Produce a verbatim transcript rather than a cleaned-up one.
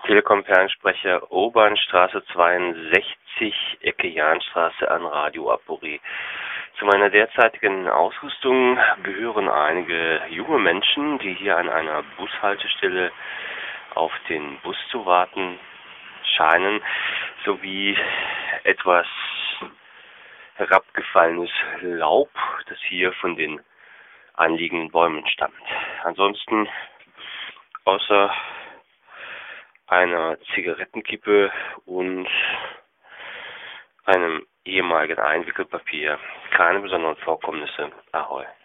Telekom-Fernsprecher Obernstraße zweiundsechzig, Ecke Jahnstraße an Radio Aporie. Zu meiner derzeitigen Ausrüstung gehören einige junge Menschen, die hier an einer Bushaltestelle auf den Bus zu warten scheinen, sowie etwas herabgefallenes Laub, das hier von den anliegenden Bäumen stammt. Ansonsten, außer einer Zigarettenkippe und einem ehemaligen Einwickelpapier, keine besonderen Vorkommnisse. Ahoi.